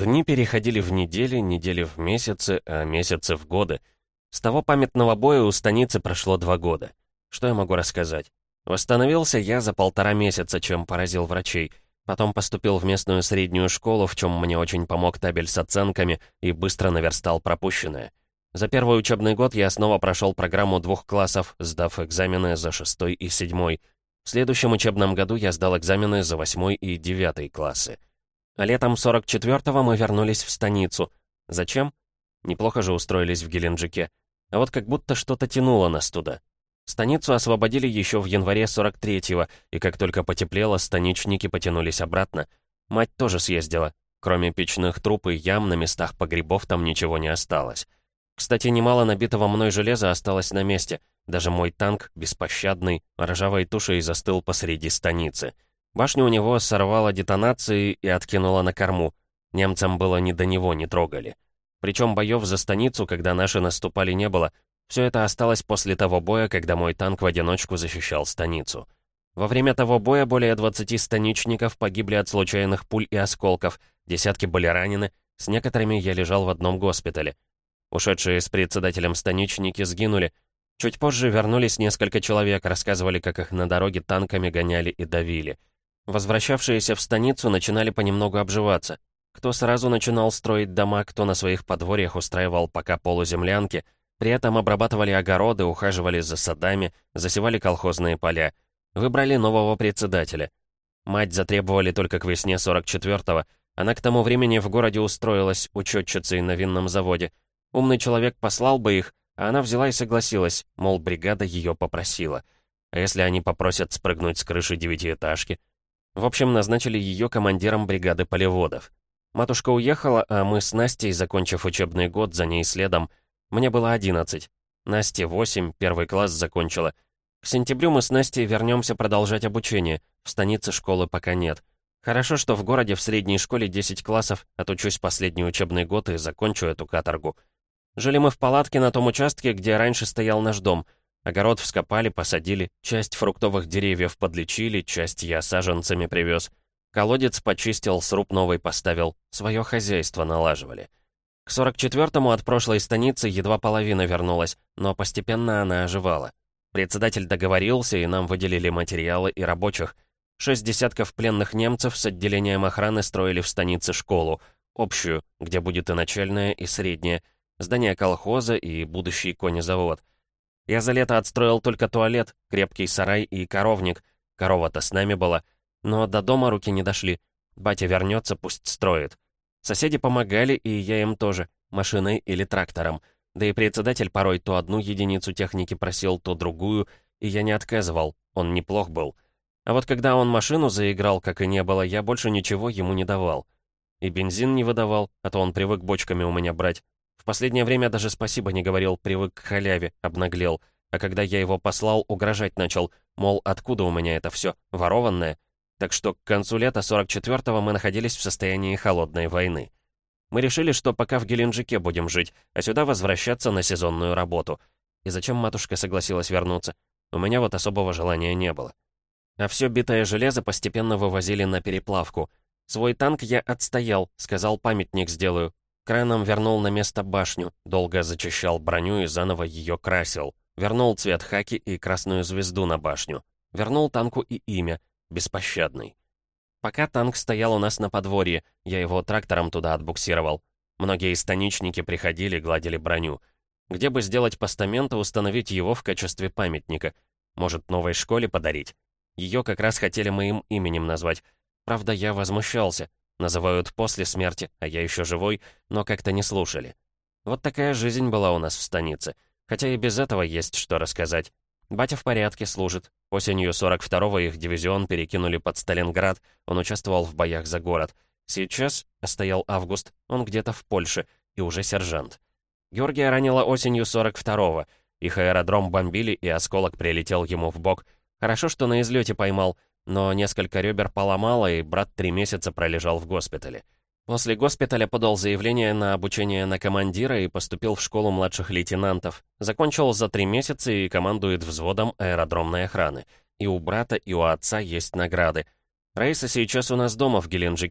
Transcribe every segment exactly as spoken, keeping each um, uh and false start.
Дни переходили в недели, недели в месяцы, а месяцы в годы. С того памятного боя у станицы прошло два года. Что я могу рассказать? Восстановился я за полтора месяца, чем поразил врачей. Потом поступил в местную среднюю школу, в чем мне очень помог табель с оценками, и быстро наверстал пропущенное. За первый учебный год я снова прошел программу двух классов, сдав экзамены за шестой и седьмой. В следующем учебном году я сдал экзамены за восьмой и девятый классы. А летом сорок четвёртого мы вернулись в станицу. Зачем? Неплохо же устроились в Геленджике. А вот как будто что-то тянуло нас туда. Станицу освободили еще в январе сорок третьего, и как только потеплело, станичники потянулись обратно. Мать тоже съездила. Кроме печных труб и ям, на местах погребов там ничего не осталось. Кстати, немало набитого мной железа осталось на месте. Даже мой танк, беспощадный, ржавой тушей застыл посреди станицы. Башню у него сорвало детонацией и откинуло на корму. Немцам было не до него, не трогали. Причем боев за станицу, когда наши наступали, не было. Все это осталось после того боя, когда мой танк в одиночку защищал станицу. Во время того боя более двадцати станичников погибли от случайных пуль и осколков, десятки были ранены, с некоторыми я лежал в одном госпитале. Ушедшие с председателем станичники сгинули. Чуть позже вернулись несколько человек, рассказывали, как их на дороге танками гоняли и давили. Возвращавшиеся в станицу начинали понемногу обживаться. Кто сразу начинал строить дома, кто на своих подворьях устраивал пока полуземлянки, при этом обрабатывали огороды, ухаживали за садами, засевали колхозные поля. Выбрали нового председателя. Мать затребовали только к весне сорок четвёртого. Она к тому времени в городе устроилась учетчицей на винном заводе. Умный человек послал бы их, а она взяла и согласилась, мол, бригада ее попросила. А если они попросят спрыгнуть с крыши девятиэтажки? В общем, назначили ее командиром бригады полеводов. Матушка уехала, а мы с Настей, закончив учебный год, за ней следом. Мне было одиннадцать. Насте восемь, первый класс закончила. К сентябрю мы с Настей вернемся продолжать обучение. В станице школы пока нет. Хорошо, что в городе в средней школе десять классов, отучусь последний учебный год и закончу эту каторгу. Жили мы в палатке на том участке, где раньше стоял наш дом. Огород вскопали, посадили, часть фруктовых деревьев подлечили, часть я саженцами привез. Колодец почистил, сруб новый поставил, свое хозяйство налаживали. К сорок четвёртому от прошлой станицы едва половина вернулась, но постепенно она оживала. Председатель договорился, и нам выделили материалы и рабочих. Шесть десятков пленных немцев с отделением охраны строили в станице школу, общую, где будет и начальная, и средняя, здание колхоза и будущий конезавод. Я за лето отстроил только туалет, крепкий сарай и коровник. Корова-то с нами была. Но до дома руки не дошли. Батя вернется, пусть строит. Соседи помогали, и я им тоже, машиной или трактором. Да и председатель порой то одну единицу техники просил, то другую, и я не отказывал, он неплох был. А вот когда он машину заиграл, как и не было, я больше ничего ему не давал. И бензин не выдавал, а то он привык бочками у меня брать. В последнее время даже спасибо не говорил, привык к халяве, обнаглел. А когда я его послал, угрожать начал, мол, откуда у меня это все, ворованное? Так что к концу лета сорок четвёртого мы находились в состоянии холодной войны. Мы решили, что пока в Геленджике будем жить, а сюда возвращаться на сезонную работу. И зачем матушка согласилась вернуться? У меня вот особого желания не было. А все битое железо постепенно вывозили на переплавку. Свой танк я отстоял, сказал, памятник сделаю. Краном вернул на место башню, долго зачищал броню и заново ее красил. Вернул цвет хаки и красную звезду на башню. Вернул танку и имя — Беспощадный. Пока танк стоял у нас на подворье, я его трактором туда отбуксировал. Многие станичники приходили, гладили броню. Где бы сделать постамент и установить его в качестве памятника? Может, новой школе подарить? Ее как раз хотели моим именем назвать. Правда, я возмущался. Называют после смерти, а я еще живой, но как-то не слушали. Вот такая жизнь была у нас в станице. Хотя и без этого есть что рассказать. Батя в порядке, служит. Осенью сорок второго их дивизион перекинули под Сталинград, он участвовал в боях за город. Сейчас, а стоял август, он где-то в Польше, и уже сержант. Георгия ранило осенью сорок второго. Их аэродром бомбили, и осколок прилетел ему в бок. Хорошо, что на излете поймал, но несколько ребер поломало, и брат три месяца пролежал в госпитале. После госпиталя подал заявление на обучение на командира и поступил в школу младших лейтенантов. Закончил за три месяца и командует взводом аэродромной охраны. И у брата, и у отца есть награды. Раиса сейчас у нас дома в Геленджике.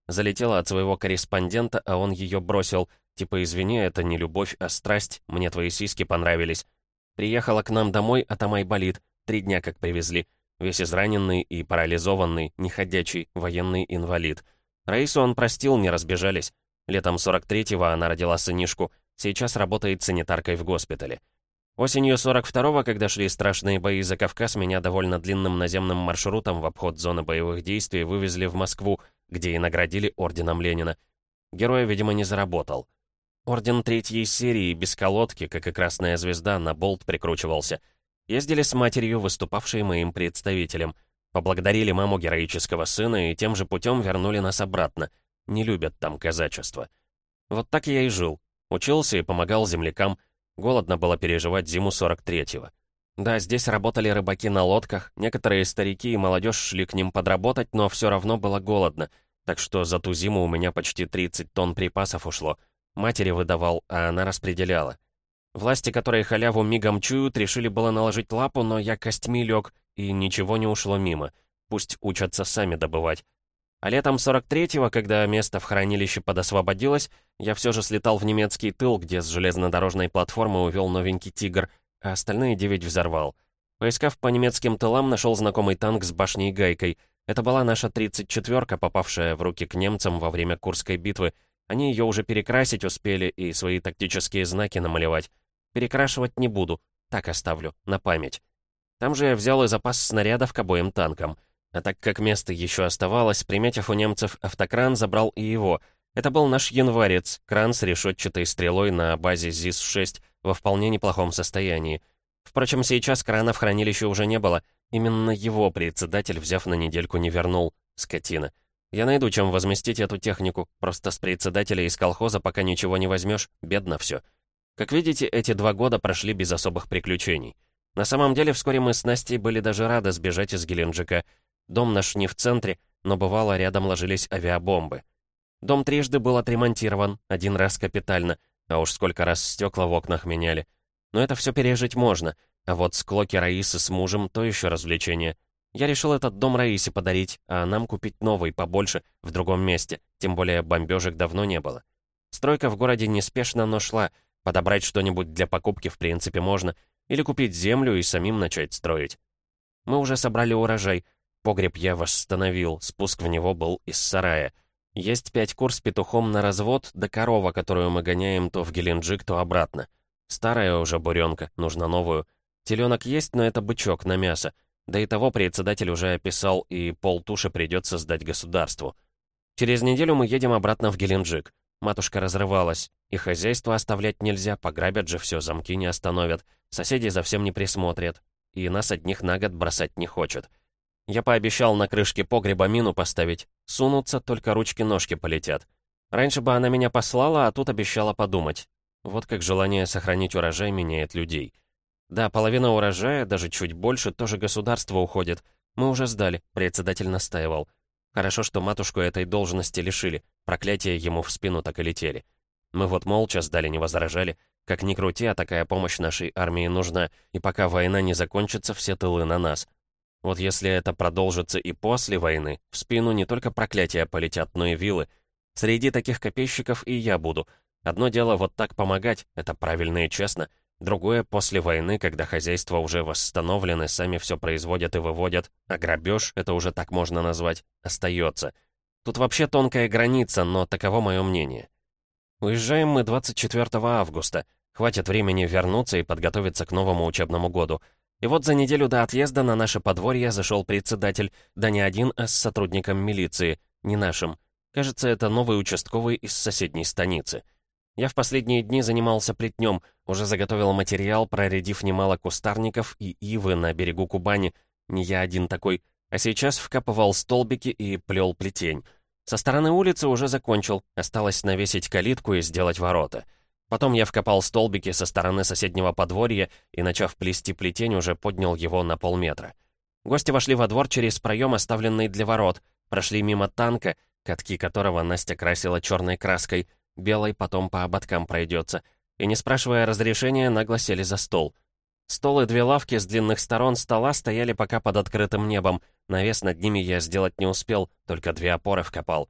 Залетела от своего корреспондента, а он ее бросил. Типа, извини, это не любовь, а страсть, мне твои сиськи понравились. Приехала к нам домой, а Тамай болит. Три дня как привезли. Весь израненный и парализованный, неходячий, военный инвалид. Раису он простил, не разбежались. Летом сорок третьего она родила сынишку. Сейчас работает санитаркой в госпитале. Осенью сорок второго, когда шли страшные бои за Кавказ, меня довольно длинным наземным маршрутом в обход зоны боевых действий вывезли в Москву, где и наградили орденом Ленина. Героя, видимо, не заработал. Орден третьей серии, без колодки, как и Красная Звезда, на болт прикручивался. Ездили с матерью, выступавшей моим представителем. Поблагодарили маму героического сына и тем же путем вернули нас обратно. Не любят там казачество. Вот так я и жил. Учился и помогал землякам. Голодно было переживать зиму сорок третьего. Да, здесь работали рыбаки на лодках, некоторые старики и молодежь шли к ним подработать, но все равно было голодно. Так что за ту зиму у меня почти тридцать тонн припасов ушло. Матери выдавал, а она распределяла. Власти, которые халяву мигом чуют, решили было наложить лапу, но я костьми лег, и ничего не ушло мимо. Пусть учатся сами добывать. А летом сорок третьего, когда место в хранилище подосвободилось, я все же слетал в немецкий тыл, где с железнодорожной платформы увел новенький «Тигр», а остальные девять взорвал. Поискав по немецким тылам, нашел знакомый танк с башней-гайкой. Это была наша тридцать четвёрка, попавшая в руки к немцам во время Курской битвы. Они ее уже перекрасить успели и свои тактические знаки намалевать. Перекрашивать не буду, так оставлю, на память. Там же я взял и запас снарядов к обоим танкам. А так как место еще оставалось, приметив у немцев автокран, забрал и его. Это был наш январец, кран с решетчатой стрелой на базе зис шесть во вполне неплохом состоянии. Впрочем, сейчас крана в хранилище уже не было. Именно его председатель, взяв на недельку, не вернул. Скотина. Я найду, чем возместить эту технику. Просто с председателя из колхоза пока ничего не возьмешь, бедно все. Как видите, эти два года прошли без особых приключений. На самом деле, вскоре мы с Настей были даже рады сбежать из Геленджика. Дом наш не в центре, но бывало, рядом ложились авиабомбы. Дом трижды был отремонтирован, один раз капитально, а уж сколько раз стекла в окнах меняли. Но это все пережить можно, а вот склоки Раисы с мужем — то еще развлечение. Я решил этот дом Раисе подарить, а нам купить новый, побольше, в другом месте, тем более бомбежек давно не было. Стройка в городе неспешно, но шла, подобрать что-нибудь для покупки в принципе можно, или купить землю и самим начать строить. Мы уже собрали урожай, погреб я восстановил, спуск в него был из сарая. Есть пять кур с петухом на развод, да корова, которую мы гоняем то в Геленджик, то обратно. Старая уже буренка, нужно новую. Теленок есть, но это бычок на мясо. Да и того председатель уже описал, и полтуши придется сдать государству. Через неделю мы едем обратно в Геленджик. Матушка разрывалась. И хозяйство оставлять нельзя, пограбят же все, замки не остановят. Соседи за всем не присмотрят. И нас одних на год бросать не хочет. Я пообещал на крышке погреба мину поставить. Сунутся, только ручки-ножки полетят. Раньше бы она меня послала, а тут обещала подумать. Вот как желание сохранить урожай меняет людей. Да, половина урожая, даже чуть больше, тоже государство уходит. Мы уже сдали, председатель настаивал. Хорошо, что матушку этой должности лишили. Проклятия ему в спину так и летели. Мы вот молча сдали, не возражали. Как ни крути, а такая помощь нашей армии нужна. И пока война не закончится, все тылы на нас. Вот если это продолжится и после войны, в спину не только проклятия полетят, но и вилы. Среди таких копейщиков и я буду. Одно дело вот так помогать, это правильно и честно. Другое — после войны, когда хозяйства уже восстановлены, сами все производят и выводят, а грабеж, это уже так можно назвать, остается. Тут вообще тонкая граница, но таково мое мнение. Уезжаем мы двадцать четвёртого августа. Хватит времени вернуться и подготовиться к новому учебному году. И вот за неделю до отъезда на наше подворье зашел председатель, да не один, а с сотрудником милиции, не нашим. Кажется, это новый участковый из соседней станицы. Я в последние дни занимался плетнем, уже заготовил материал, проредив немало кустарников и ивы на берегу Кубани. Не я один такой. А сейчас вкапывал столбики и плел плетень. Со стороны улицы уже закончил, осталось навесить калитку и сделать ворота. Потом я вкопал столбики со стороны соседнего подворья и, начав плести плетень, уже поднял его на полметра. Гости вошли во двор через проем, оставленный для ворот, прошли мимо танка, катки которого Настя красила черной краской, белой потом по ободкам пройдется, и, не спрашивая разрешения, нагло сели за стол. Стол и две лавки с длинных сторон стола стояли пока под открытым небом, навес над ними я сделать не успел, только две опоры вкопал.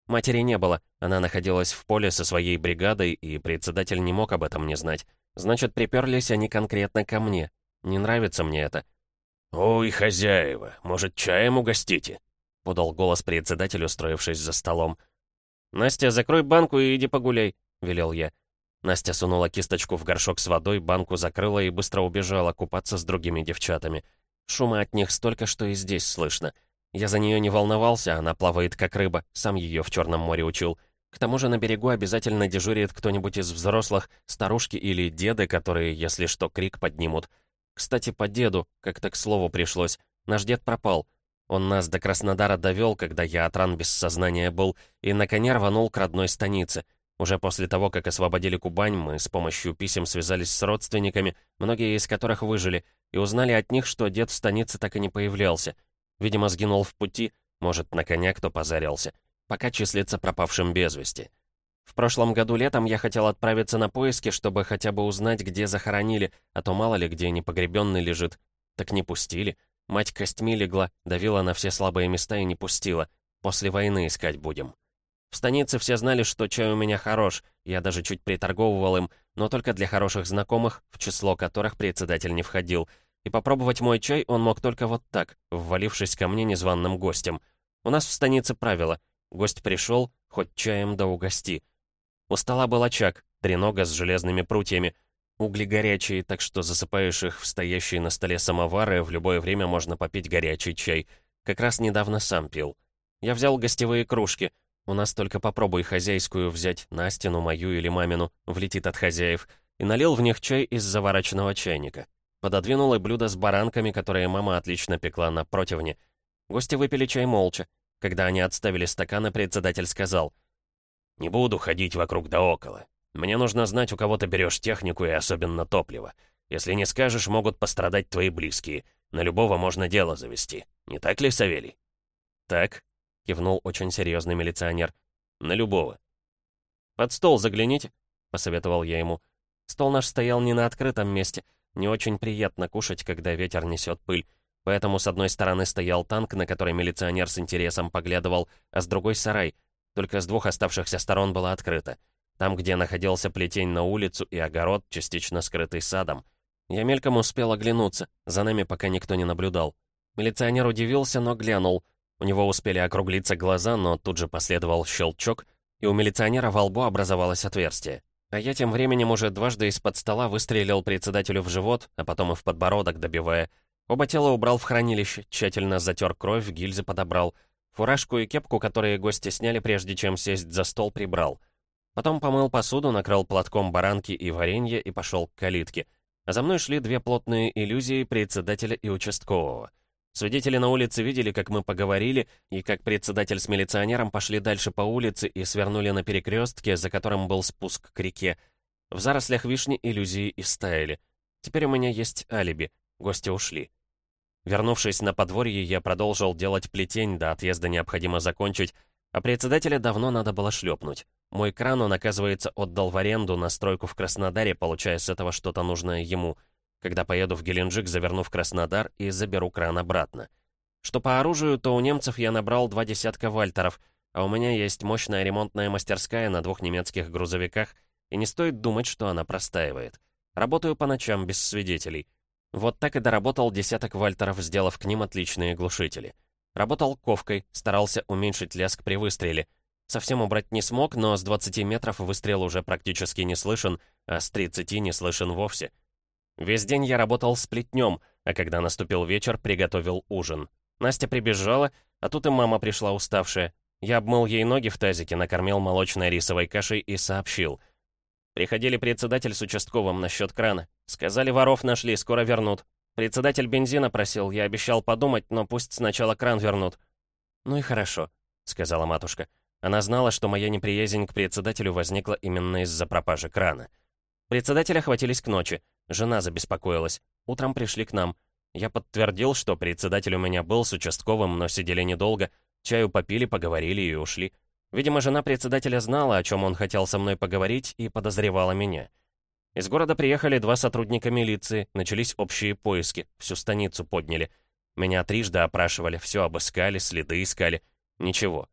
Матери не было, она находилась в поле со своей бригадой, и председатель не мог об этом не знать. Значит, приперлись они конкретно ко мне. Не нравится мне это. «Ой, хозяева, может, чаем угостите?» — подал голос председатель, устроившись за столом. «Настя, закрой банку и иди погуляй», — велел я. Настя сунула кисточку в горшок с водой, банку закрыла и быстро убежала купаться с другими девчатами. Шума от них столько, что и здесь слышно. Я за нее не волновался, она плавает как рыба, сам ее в Черном море учил. К тому же на берегу обязательно дежурит кто-нибудь из взрослых, старушки или деды, которые, если что, крик поднимут. Кстати, по деду, как-то к слову пришлось, наш дед пропал. Он нас до Краснодара довел, когда я от ран без сознания был, и на коне рванул к родной станице. Уже после того, как освободили Кубань, мы с помощью писем связались с родственниками, многие из которых выжили, и узнали от них, что дед в станице так и не появлялся. Видимо, сгинул в пути, может, на коня кто позарился, пока числится пропавшим без вести. В прошлом году летом я хотел отправиться на поиски, чтобы хотя бы узнать, где захоронили, а то мало ли где непогребенный лежит. Так не пустили. Мать костьми легла, давила на все слабые места и не пустила. После войны искать будем. В станице все знали, что чай у меня хорош, я даже чуть приторговывал им, но только для хороших знакомых, в число которых председатель не входил. И попробовать мой чай он мог только вот так, ввалившись ко мне незваным гостем. У нас в станице правило: гость пришел, хоть чаем да угости. У стола был очаг, тренога с железными прутьями. Угли горячие, так что засыпаешь их в стоящие на столе самовары, в любое время можно попить горячий чай. Как раз недавно сам пил. Я взял гостевые кружки. У нас только попробуй хозяйскую взять, Настину, мою или мамину, влетит от хозяев, и налил в них чай из заварочного чайника. Пододвинул и блюдо с баранками, которые мама отлично пекла на противне. Гости выпили чай молча. Когда они отставили стаканы, председатель сказал: «Не буду ходить вокруг да около. Мне нужно знать, у кого ты берешь технику и особенно топливо. Если не скажешь, могут пострадать твои близкие. На любого можно дело завести. Не так ли, Савелий?» «Так», — кивнул очень серьезный милиционер. «На любого». «Под стол загляните», — посоветовал я ему. Стол наш стоял не на открытом месте. Не очень приятно кушать, когда ветер несет пыль. Поэтому с одной стороны стоял танк, на который милиционер с интересом поглядывал, а с другой — сарай. Только с двух оставшихся сторон было открыто. Там, где находился плетень, на улицу и огород, частично скрытый садом. Я мельком успел оглянуться, за нами пока никто не наблюдал. Милиционер удивился, но глянул. У него успели округлиться глаза, но тут же последовал щелчок, и у милиционера во лбу образовалось отверстие. А я тем временем уже дважды из-под стола выстрелил председателю в живот, а потом и в подбородок, добивая. Оба тела убрал в хранилище, тщательно затер кровь, гильзы подобрал. Фуражку и кепку, которые гости сняли, прежде чем сесть за стол, прибрал. Потом помыл посуду, накрыл платком баранки и варенье и пошел к калитке. А за мной шли две плотные иллюзии председателя и участкового. Свидетели на улице видели, как мы поговорили, и как председатель с милиционером пошли дальше по улице и свернули на перекрестке, за которым был спуск к реке. В зарослях вишни иллюзии истаяли. Теперь у меня есть алиби. Гости ушли. Вернувшись на подворье, я продолжил делать плетень, до отъезда необходимо закончить, а председателя давно надо было шлепнуть. Мой кран он, оказывается, отдал в аренду на стройку в Краснодаре, получая с этого что-то нужное ему. Когда поеду в Геленджик, заверну в Краснодар и заберу кран обратно. Что по оружию, то у немцев я набрал два десятка вальтеров, а у меня есть мощная ремонтная мастерская на двух немецких грузовиках, и не стоит думать, что она простаивает. Работаю по ночам без свидетелей. Вот так и доработал десяток вальтеров, сделав к ним отличные глушители. Работал ковкой, старался уменьшить лязг при выстреле. Совсем убрать не смог, но с двадцати метров выстрел уже практически не слышен, а с тридцати не слышен вовсе. Весь день я работал с плетнем, а когда наступил вечер, приготовил ужин. Настя прибежала, а тут и мама пришла уставшая. Я обмыл ей ноги в тазике, накормил молочной рисовой кашей и сообщил. Приходили председатель с участковым насчет крана. Сказали, воров нашли, скоро вернут. Председатель бензина просил, я обещал подумать, но пусть сначала кран вернут. «Ну и хорошо», — сказала матушка. Она знала, что моя неприязнь к председателю возникла именно из-за пропажи крана. Председателя хватились к ночи. Жена забеспокоилась. Утром пришли к нам. Я подтвердил, что председатель у меня был с участковым, но сидели недолго. Чаю попили, поговорили и ушли. Видимо, жена председателя знала, о чем он хотел со мной поговорить, и подозревала меня. Из города приехали два сотрудника милиции, начались общие поиски, всю станицу подняли. Меня трижды опрашивали, все обыскали, следы искали. Ничего.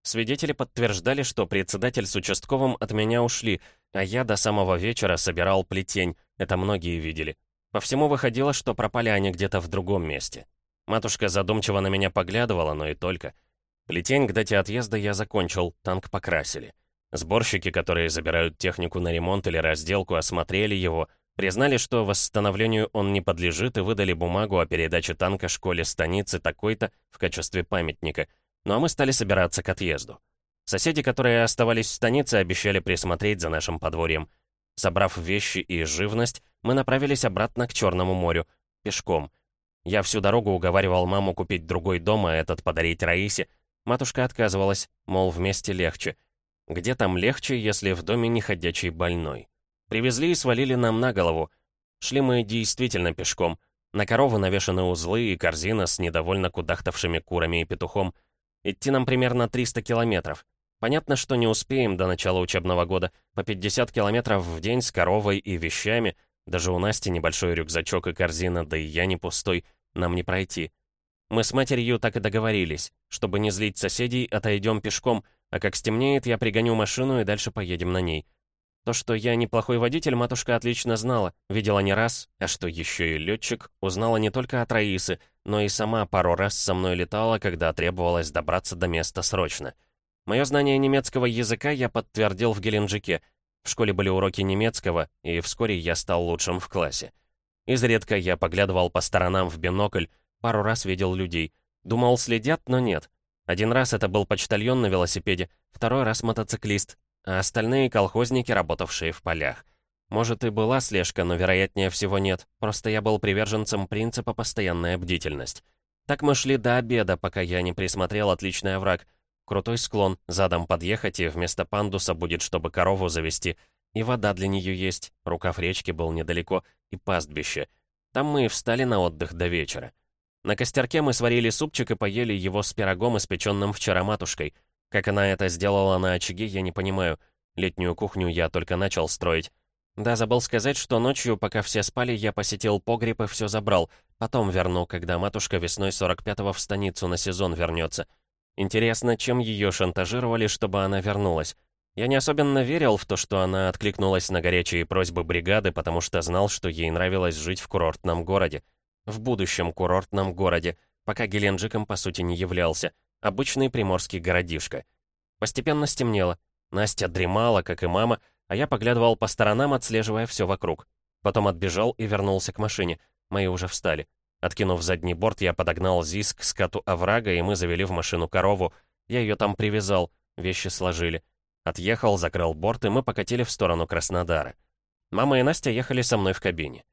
Свидетели подтверждали, что председатель с участковым от меня ушли, а я до самого вечера собирал плетень, это многие видели. По всему выходило, что пропали они где-то в другом месте. Матушка задумчиво на меня поглядывала, но и только. Плетень к дате отъезда я закончил, танк покрасили. Сборщики, которые забирают технику на ремонт или разделку, осмотрели его, признали, что восстановлению он не подлежит, и выдали бумагу о передаче танка школе станицы такой-то в качестве памятника. Ну а мы стали собираться к отъезду. Соседи, которые оставались в станице, обещали присмотреть за нашим подворьем. Собрав вещи и живность, мы направились обратно к Черному морю, пешком. Я всю дорогу уговаривал маму купить другой дом, а этот подарить Раисе. Матушка отказывалась, мол, вместе легче. Где там легче, если в доме не ходячий больной? Привезли и свалили нам на голову. Шли мы действительно пешком. На корову навешаны узлы и корзина с недовольно кудахтавшими курами и петухом. Идти нам примерно триста километров. Понятно, что не успеем до начала учебного года. По пятьдесят километров в день с коровой и вещами. Даже у Насти небольшой рюкзачок и корзина, да и я не пустой. Нам не пройти. Мы с матерью так и договорились. Чтобы не злить соседей, отойдем пешком, а как стемнеет, я пригоню машину и дальше поедем на ней. То, что я неплохой водитель, матушка отлично знала, видела не раз, а что еще и летчик, узнала не только от Раисы, но и сама пару раз со мной летала, когда требовалось добраться до места срочно. Мое знание немецкого языка я подтвердил в Геленджике. В школе были уроки немецкого, и вскоре я стал лучшим в классе. Изредка я поглядывал по сторонам в бинокль, пару раз видел людей. Думал, следят, но нет. Один раз это был почтальон на велосипеде, второй раз мотоциклист, а остальные колхозники, работавшие в полях. Может, и была слежка, но вероятнее всего нет. Просто я был приверженцем принципа «постоянная бдительность». Так мы шли до обеда, пока я не присмотрел отличный овраг. Крутой склон, задом подъехать, и вместо пандуса будет, чтобы корову завести. И вода для нее есть, рукав речки был недалеко, и пастбище. Там мы и встали на отдых до вечера. На костерке мы сварили супчик и поели его с пирогом, испеченным вчера матушкой. Как она это сделала на очаге, я не понимаю. Летнюю кухню я только начал строить. Да, забыл сказать, что ночью, пока все спали, я посетил погреб и все забрал. Потом верну, когда матушка весной сорок пятого в станицу на сезон вернется. Интересно, чем ее шантажировали, чтобы она вернулась? Я не особенно верил в то, что она откликнулась на горячие просьбы бригады, потому что знал, что ей нравилось жить в курортном городе. В будущем курортном городе, пока Геленджиком по сути не являлся. Обычный приморский городишко. Постепенно стемнело. Настя дремала, как и мама, а я поглядывал по сторонам, отслеживая все вокруг. Потом отбежал и вернулся к машине. Мои уже встали. Откинув задний борт, я подогнал ЗИС к скату оврага, и мы завели в машину корову. Я ее там привязал, вещи сложили. Отъехал, закрыл борт, и мы покатили в сторону Краснодара. Мама и Настя ехали со мной в кабине.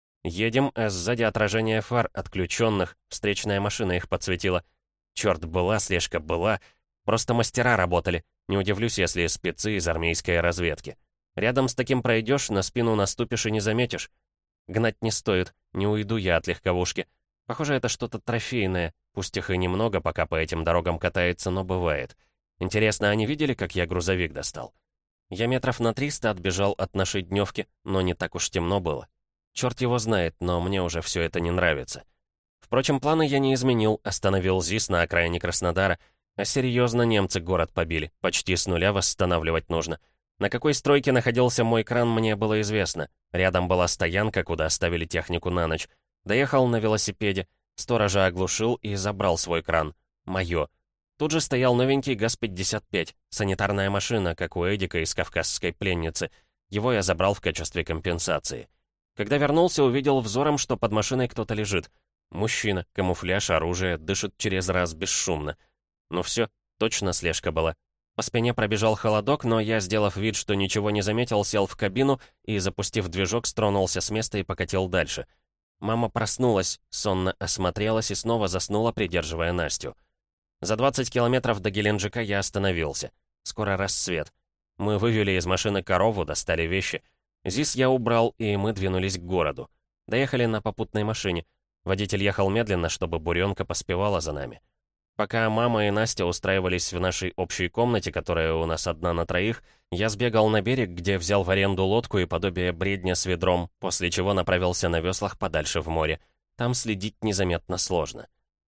Едем, а сзади отражение фар отключенных, встречная машина их подсветила. Черт, была слежка, была. Просто мастера работали. Не удивлюсь, если спецы из армейской разведки. Рядом с таким пройдешь, на спину наступишь и не заметишь. Гнать не стоит, не уйду я от легковушки. Похоже, это что-то трофейное, пусть их и немного, пока по этим дорогам катается, но бывает. Интересно, они видели, как я грузовик достал? Я метров на триста отбежал от нашей дневки, но не так уж темно было. Черт его знает, но мне уже все это не нравится. Впрочем, планы я не изменил, остановил ЗИС на окраине Краснодара. А серьезно, немцы город побили, почти с нуля восстанавливать нужно. На какой стройке находился мой кран, мне было известно. Рядом была стоянка, куда оставили технику на ночь. Доехал на велосипеде, сторожа оглушил и забрал свой кран. Моё. Тут же стоял новенький ГАЗ пятьдесят пять, санитарная машина, как у Эдика из «Кавказской пленницы». Его я забрал в качестве компенсации. Когда вернулся, увидел взором, что под машиной кто-то лежит. Мужчина, камуфляж, оружие, дышит через раз бесшумно. Ну все, точно слежка была. По спине пробежал холодок, но я, сделав вид, что ничего не заметил, сел в кабину и, запустив движок, стронулся с места и покатил дальше. Мама проснулась, сонно осмотрелась и снова заснула, придерживая Настю. За двадцать километров до Геленджика я остановился. Скоро рассвет. Мы вывели из машины корову, достали вещи. ЗИС я убрал, и мы двинулись к городу. Доехали на попутной машине. Водитель ехал медленно, чтобы буренка поспевала за нами. Пока мама и Настя устраивались в нашей общей комнате, которая у нас одна на троих, я сбегал на берег, где взял в аренду лодку и подобие бредня с ведром, после чего направился на веслах подальше в море. Там следить незаметно сложно.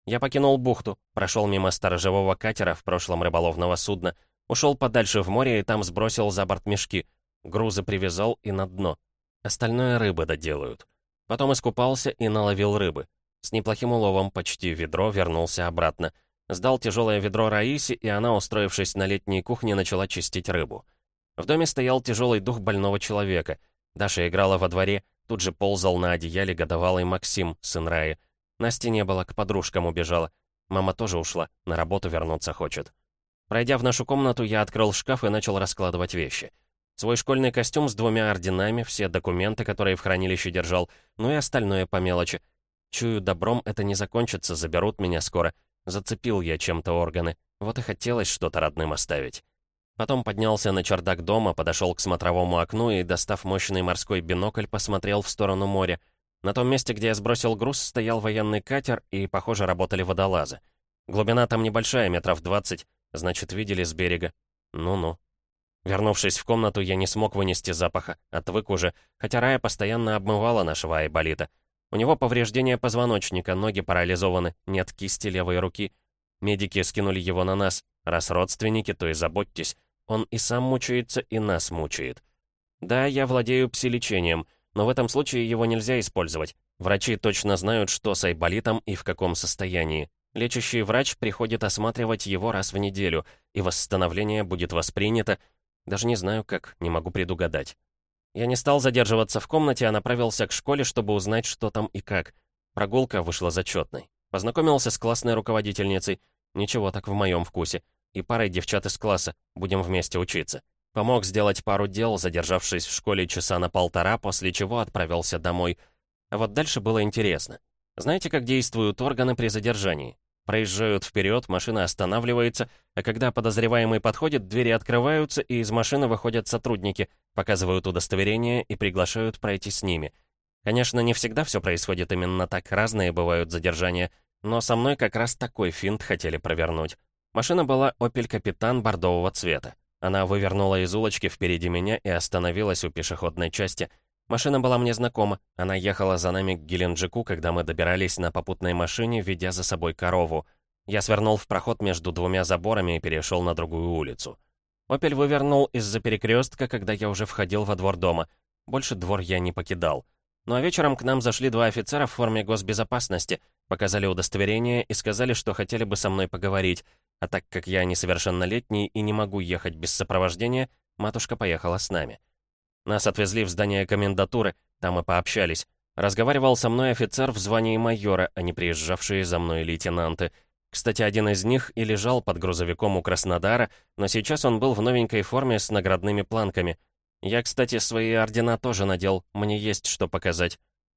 Я покинул бухту, прошел мимо сторожевого катера, в прошлом рыболовного судна, ушел подальше в море и там сбросил за борт мешки. Грузы привязал и на дно. Остальное рыбы доделают. Потом искупался и наловил рыбы. С неплохим уловом, почти ведро, вернулся обратно. Сдал тяжелое ведро Раисе, и она, устроившись на летней кухне, начала чистить рыбу. В доме стоял тяжелый дух больного человека. Даша играла во дворе, тут же ползал на одеяле годовалый Максим, сын Раи. Насти не было, к подружкам убежала. Мама тоже ушла, на работу вернуться хочет. Пройдя в нашу комнату, я открыл шкаф и начал раскладывать вещи. Свой школьный костюм с двумя орденами, все документы, которые в хранилище держал, ну и остальное по мелочи. Чую, добром это не закончится, заберут меня скоро. Зацепил я чем-то органы, вот и хотелось что-то родным оставить. Потом поднялся на чердак дома, подошел к смотровому окну и, достав мощный морской бинокль, посмотрел в сторону моря. На том месте, где я сбросил груз, стоял военный катер, и, похоже, работали водолазы. Глубина там небольшая, метров двадцать, значит, видели с берега. Ну-ну. Вернувшись в комнату, я не смог вынести запаха, отвык уже, хотя Рая постоянно обмывала нашего Айболита. У него повреждение позвоночника, ноги парализованы, нет кисти левой руки. Медики скинули его на нас. Раз родственники, то и заботьтесь. Он и сам мучается, и нас мучает. Да, я владею пси-лечением, но в этом случае его нельзя использовать. Врачи точно знают, что с Айболитом и в каком состоянии. Лечащий врач приходит осматривать его раз в неделю, и восстановление будет воспринято. Даже не знаю как, не могу предугадать. Я не стал задерживаться в комнате, а направился к школе, чтобы узнать, что там и как. Прогулка вышла зачетной. Познакомился с классной руководительницей. Ничего так в моем вкусе. И парой девчат из класса. Будем вместе учиться. Помог сделать пару дел, задержавшись в школе часа на полтора, после чего отправился домой. А вот дальше было интересно. Знаете, как действуют органы при задержании? Проезжают вперед, машина останавливается, а когда подозреваемый подходит, двери открываются, и из машины выходят сотрудники, показывают удостоверение и приглашают пройти с ними. Конечно, не всегда все происходит именно так, разные бывают задержания, но со мной как раз такой финт хотели провернуть. Машина была Opel Капитан бордового цвета. Она вывернула из улочки впереди меня и остановилась у пешеходной части. Машина была мне знакома. Она ехала за нами к Геленджику, когда мы добирались на попутной машине, ведя за собой корову. Я свернул в проход между двумя заборами и перешел на другую улицу. «Опель» вывернул из-за перекрестка, когда я уже входил во двор дома. Больше двор я не покидал. Ну а вечером к нам зашли два офицера в форме госбезопасности, показали удостоверение и сказали, что хотели бы со мной поговорить. А так как я несовершеннолетний и не могу ехать без сопровождения, матушка поехала с нами. Нас отвезли в здание комендатуры, там и пообщались. Разговаривал со мной офицер в звании майора, а не приезжавшие за мной лейтенанты. Кстати, один из них и лежал под грузовиком у Краснодара, но сейчас он был в новенькой форме с наградными планками. Я, кстати, свои ордена тоже надел, мне есть что показать.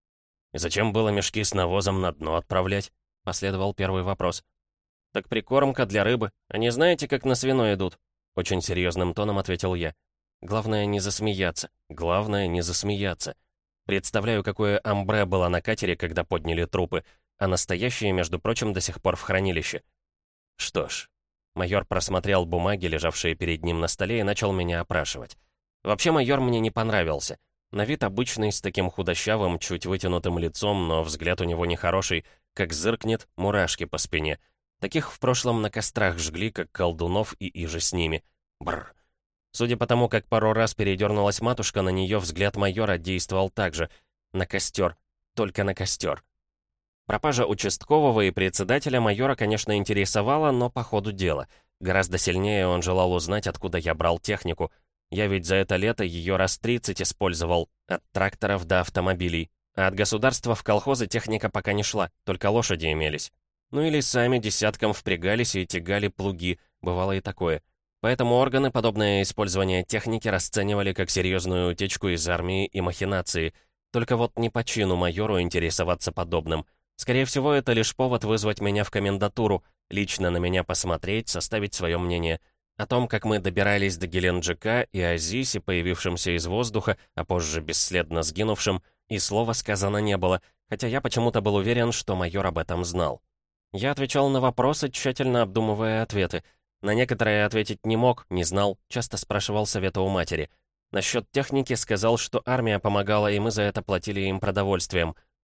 «И зачем было мешки с навозом на дно отправлять?» — последовал первый вопрос. «Так прикормка для рыбы. Они знаете, как на свино идут?» Очень серьезным тоном ответил я. Главное не засмеяться. Главное не засмеяться. Представляю, какое амбре было на катере, когда подняли трупы, а настоящие, между прочим, до сих пор в хранилище. Что ж, майор просмотрел бумаги, лежавшие перед ним на столе, и начал меня опрашивать. Вообще майор мне не понравился. На вид обычный, с таким худощавым, чуть вытянутым лицом, но взгляд у него нехороший, как зыркнет, мурашки по спине. Таких в прошлом на кострах жгли, как колдунов и иже с ними. Бррр. Судя по тому, как пару раз передернулась матушка, на нее взгляд майора действовал так же. На костер. Только на костер. Пропажа участкового и председателя майора, конечно, интересовала, но по ходу дела. Гораздо сильнее он желал узнать, откуда я брал технику. Я ведь за это лето ее раз тридцать использовал. От тракторов до автомобилей. А от государства в колхозы техника пока не шла, только лошади имелись. Ну или сами десятком впрягались и тягали плуги. Бывало и такое. Поэтому органы подобное использование техники расценивали как серьезную утечку из армии и махинации. Только вот не по чину майору интересоваться подобным. Скорее всего, это лишь повод вызвать меня в комендатуру, лично на меня посмотреть, составить свое мнение. О том, как мы добирались до Геленджика и о Зисе, появившемся из воздуха, а позже бесследно сгинувшем, и слова сказано не было, хотя я почему-то был уверен, что майор об этом знал. Я отвечал на вопросы, тщательно обдумывая ответы. На некоторые ответить не мог, не знал, часто спрашивал совета у матери. Насчет техники сказал, что армия помогала, и мы за это платили им продовольствием.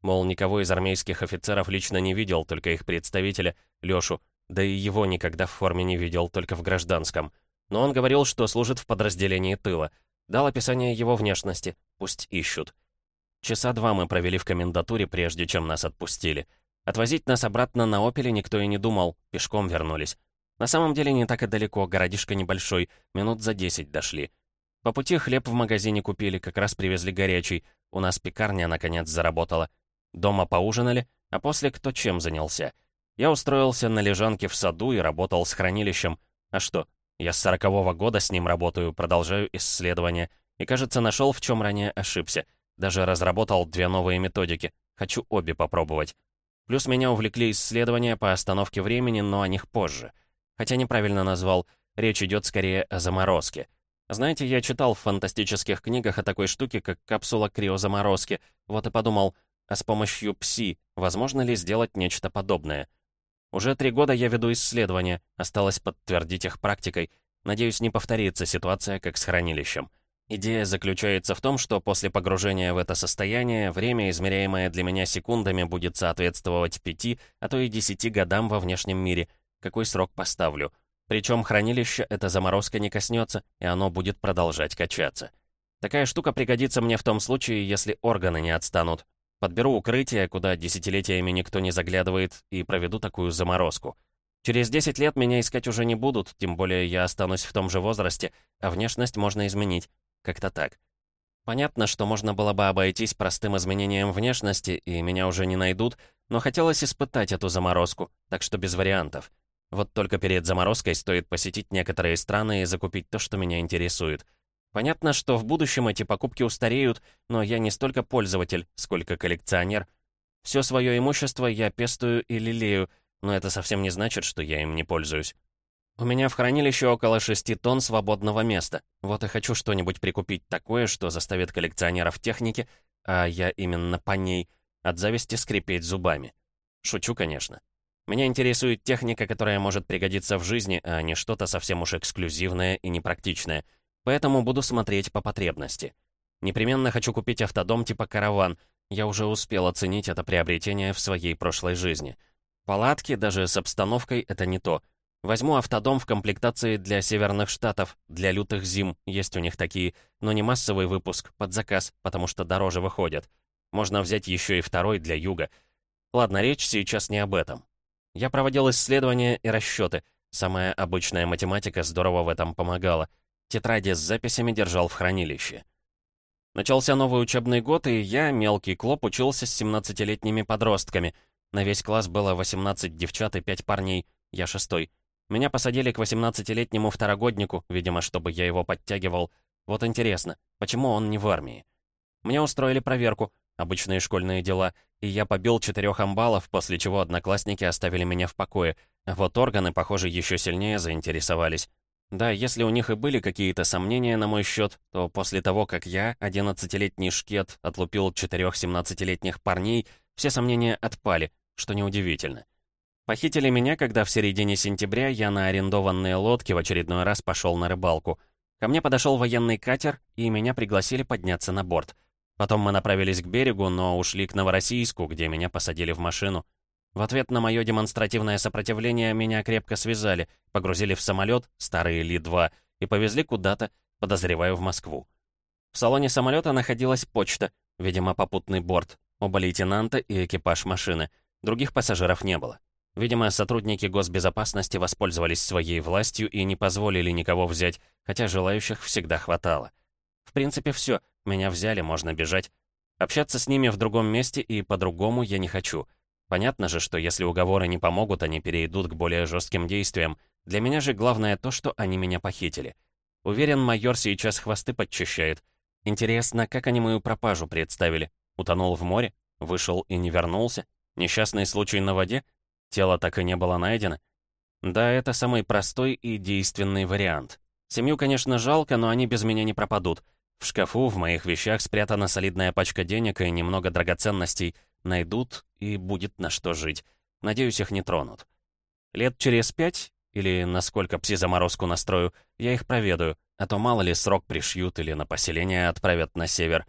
Мол, никого из армейских офицеров лично не видел, только их представителя, Лёшу, да и его никогда в форме не видел, только в гражданском. Но он говорил, что служит в подразделении тыла. Дал описание его внешности, пусть ищут. Часа два мы провели в комендатуре, прежде чем нас отпустили. Отвозить нас обратно на «Опеле» никто и не думал, пешком вернулись. На самом деле не так и далеко, городишко небольшой, минут за десять дошли. По пути хлеб в магазине купили, как раз привезли горячий. У нас пекарня, наконец, заработала. Дома поужинали, а после кто чем занялся. Я устроился на лежанке в саду и работал с хранилищем. А что, я с сорокового года с ним работаю, продолжаю исследования. И, кажется, нашел, в чем ранее ошибся. Даже разработал две новые методики. Хочу обе попробовать. Плюс меня увлекли исследования по остановке времени, но о них позже. Хотя неправильно назвал, речь идет скорее о заморозке. Знаете, я читал в фантастических книгах о такой штуке, как капсула криозаморозки. Вот и подумал, а с помощью ПСИ возможно ли сделать нечто подобное? Уже три года я веду исследования, осталось подтвердить их практикой. Надеюсь, не повторится ситуация, как с хранилищем. Идея заключается в том, что после погружения в это состояние время, измеряемое для меня секундами, будет соответствовать пяти, а то и десяти годам во внешнем мире. Какой срок поставлю? Причем хранилище эта заморозка не коснется, и оно будет продолжать качаться. Такая штука пригодится мне в том случае, если органы не отстанут. Подберу укрытие, куда десятилетиями никто не заглядывает, и проведу такую заморозку. Через десять лет меня искать уже не будут, тем более я останусь в том же возрасте, а внешность можно изменить. Как-то так. Понятно, что можно было бы обойтись простым изменением внешности, и меня уже не найдут, но хотелось испытать эту заморозку, так что без вариантов. Вот только перед заморозкой стоит посетить некоторые страны и закупить то, что меня интересует. Понятно, что в будущем эти покупки устареют, но я не столько пользователь, сколько коллекционер. Все свое имущество я пестую и лелею, но это совсем не значит, что я им не пользуюсь. У меня в хранилище около шести тонн свободного места. Вот и хочу что-нибудь прикупить такое, что заставит коллекционеров техники, а я именно по ней, от зависти скрипеть зубами. Шучу, конечно. Меня интересует техника, которая может пригодиться в жизни, а не что-то совсем уж эксклюзивное и непрактичное. Поэтому буду смотреть по потребности. Непременно хочу купить автодом типа «Караван». Я уже успел оценить это приобретение в своей прошлой жизни. Палатки, даже с обстановкой, это не то. Возьму автодом в комплектации для северных штатов, для лютых зим, есть у них такие, но не массовый выпуск, под заказ, потому что дороже выходят. Можно взять еще и второй для юга. Ладно, речь сейчас не об этом. Я проводил исследования и расчеты. Самая обычная математика здорово в этом помогала. Тетради с записями держал в хранилище. Начался новый учебный год, и я, мелкий клоп, учился с семнадцатилетними подростками. На весь класс было восемнадцать девчат и пять парней, я шестой. Меня посадили к восемнадцатилетнему второгоднику, видимо, чтобы я его подтягивал. Вот интересно, почему он не в армии? Мне устроили проверку, обычные школьные дела, и я побил четырех амбалов, после чего одноклассники оставили меня в покое. А вот органы, похоже, еще сильнее заинтересовались. Да, если у них и были какие-то сомнения на мой счет, то после того, как я, одиннадцатилетний шкет, отлупил четырех семнадцатилетних парней, все сомнения отпали, что неудивительно. Похитили меня, когда в середине сентября я на арендованные лодки в очередной раз пошел на рыбалку. Ко мне подошел военный катер, и меня пригласили подняться на борт. Потом мы направились к берегу, но ушли к Новороссийску, где меня посадили в машину. В ответ на мое демонстративное сопротивление меня крепко связали, погрузили в самолет, старый Ли два, и повезли куда-то, подозреваю, в Москву. В салоне самолета находилась почта, видимо, попутный борт, оба лейтенанта и экипаж машины. Других пассажиров не было. Видимо, сотрудники госбезопасности воспользовались своей властью и не позволили никого взять, хотя желающих всегда хватало. В принципе, все, меня взяли, можно бежать. Общаться с ними в другом месте и по-другому я не хочу. Понятно же, что если уговоры не помогут, они перейдут к более жестким действиям. Для меня же главное то, что они меня похитили. Уверен, майор сейчас хвосты подчищает. Интересно, как они мою пропажу представили? Утонул в море? Вышел и не вернулся? Несчастный случай на воде? Тело так и не было найдено? Да, это самый простой и действенный вариант. Семью, конечно, жалко, но они без меня не пропадут. В шкафу в моих вещах спрятана солидная пачка денег и немного драгоценностей. Найдут, и будет на что жить. Надеюсь, их не тронут. Лет через пять, или насколько пси-заморозку настрою, я их проведаю, а то мало ли срок пришьют или на поселение отправят на север.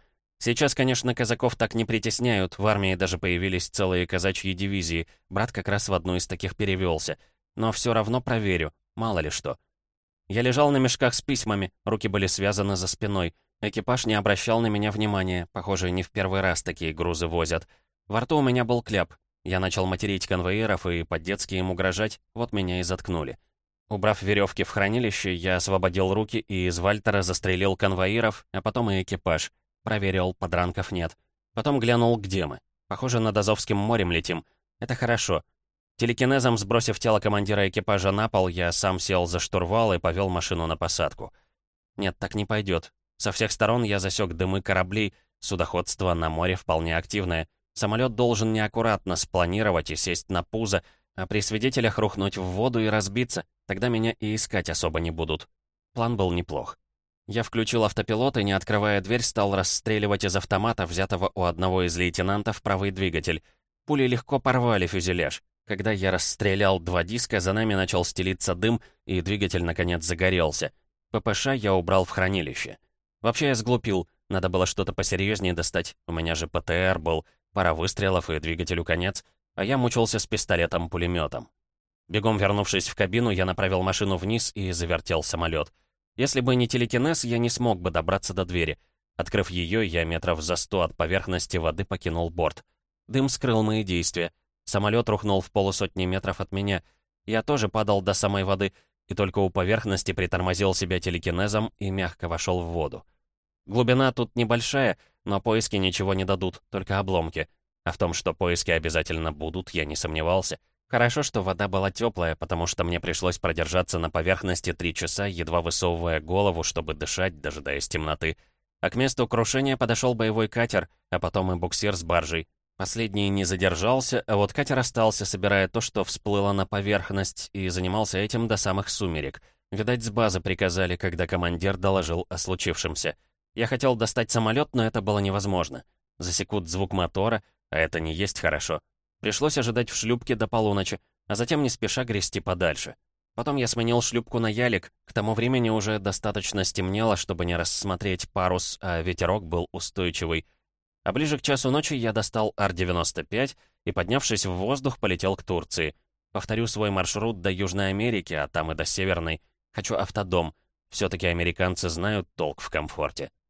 Сейчас, конечно, казаков так не притесняют, в армии даже появились целые казачьи дивизии, брат как раз в одну из таких перевелся. Но все равно проверю, мало ли что. Я лежал на мешках с письмами, руки были связаны за спиной. Экипаж не обращал на меня внимания, похоже, не в первый раз такие грузы возят. Во рту у меня был кляп. Я начал материть конвоиров и по-детски им угрожать, вот меня и заткнули. Убрав веревки в хранилище, я освободил руки и из Вальтера застрелил конвоиров, а потом и экипаж. Проверил, подранков нет. Потом глянул, где мы. Похоже, над Азовским морем летим. Это хорошо. Телекинезом сбросив тело командира экипажа на пол, я сам сел за штурвал и повел машину на посадку. Нет, так не пойдет. Со всех сторон я засек дымы кораблей, судоходство на море вполне активное. Самолет должен неаккуратно спланировать и сесть на пузо, а при свидетелях рухнуть в воду и разбиться, тогда меня и искать особо не будут. План был неплох. Я включил автопилот и, не открывая дверь, стал расстреливать из автомата, взятого у одного из лейтенантов, правый двигатель. Пули легко порвали фюзеляж. Когда я расстрелял два диска, за нами начал стелиться дым, и двигатель, наконец, загорелся. ППШ я убрал в хранилище. Вообще я сглупил, надо было что-то посерьезнее достать, у меня же ПТР был, пара выстрелов и двигателю конец, а я мучился с пистолетом-пулеметом. Бегом вернувшись в кабину, я направил машину вниз и завертел самолет. Если бы не телекинез, я не смог бы добраться до двери. Открыв ее, я метров за сто от поверхности воды покинул борт. Дым скрыл мои действия. Самолет рухнул в полусотни метров от меня. Я тоже падал до самой воды, и только у поверхности притормозил себя телекинезом и мягко вошел в воду. Глубина тут небольшая, но поиски ничего не дадут, только обломки. А в том, что поиски обязательно будут, я не сомневался. Хорошо, что вода была теплая, потому что мне пришлось продержаться на поверхности три часа, едва высовывая голову, чтобы дышать, дожидаясь темноты. А к месту крушения подошел боевой катер, а потом и буксир с баржей. Последний не задержался, а вот катер остался, собирая то, что всплыло на поверхность, и занимался этим до самых сумерек. Видать, с базы приказали, когда командир доложил о случившемся. Я хотел достать самолет, но это было невозможно. Засекут звук мотора, а это не есть хорошо. Пришлось ожидать в шлюпке до полуночи, а затем не спеша грести подальше. Потом я сменил шлюпку на ялик, к тому времени уже достаточно стемнело, чтобы не рассмотреть парус, а ветерок был устойчивый. А ближе к часу ночи я достал Ар девяносто пять и, поднявшись в воздух, полетел к Турции. Повторю свой маршрут до Южной Америки, а там и до Северной. Хочу автодом. Все-таки американцы знают толк в комфорте.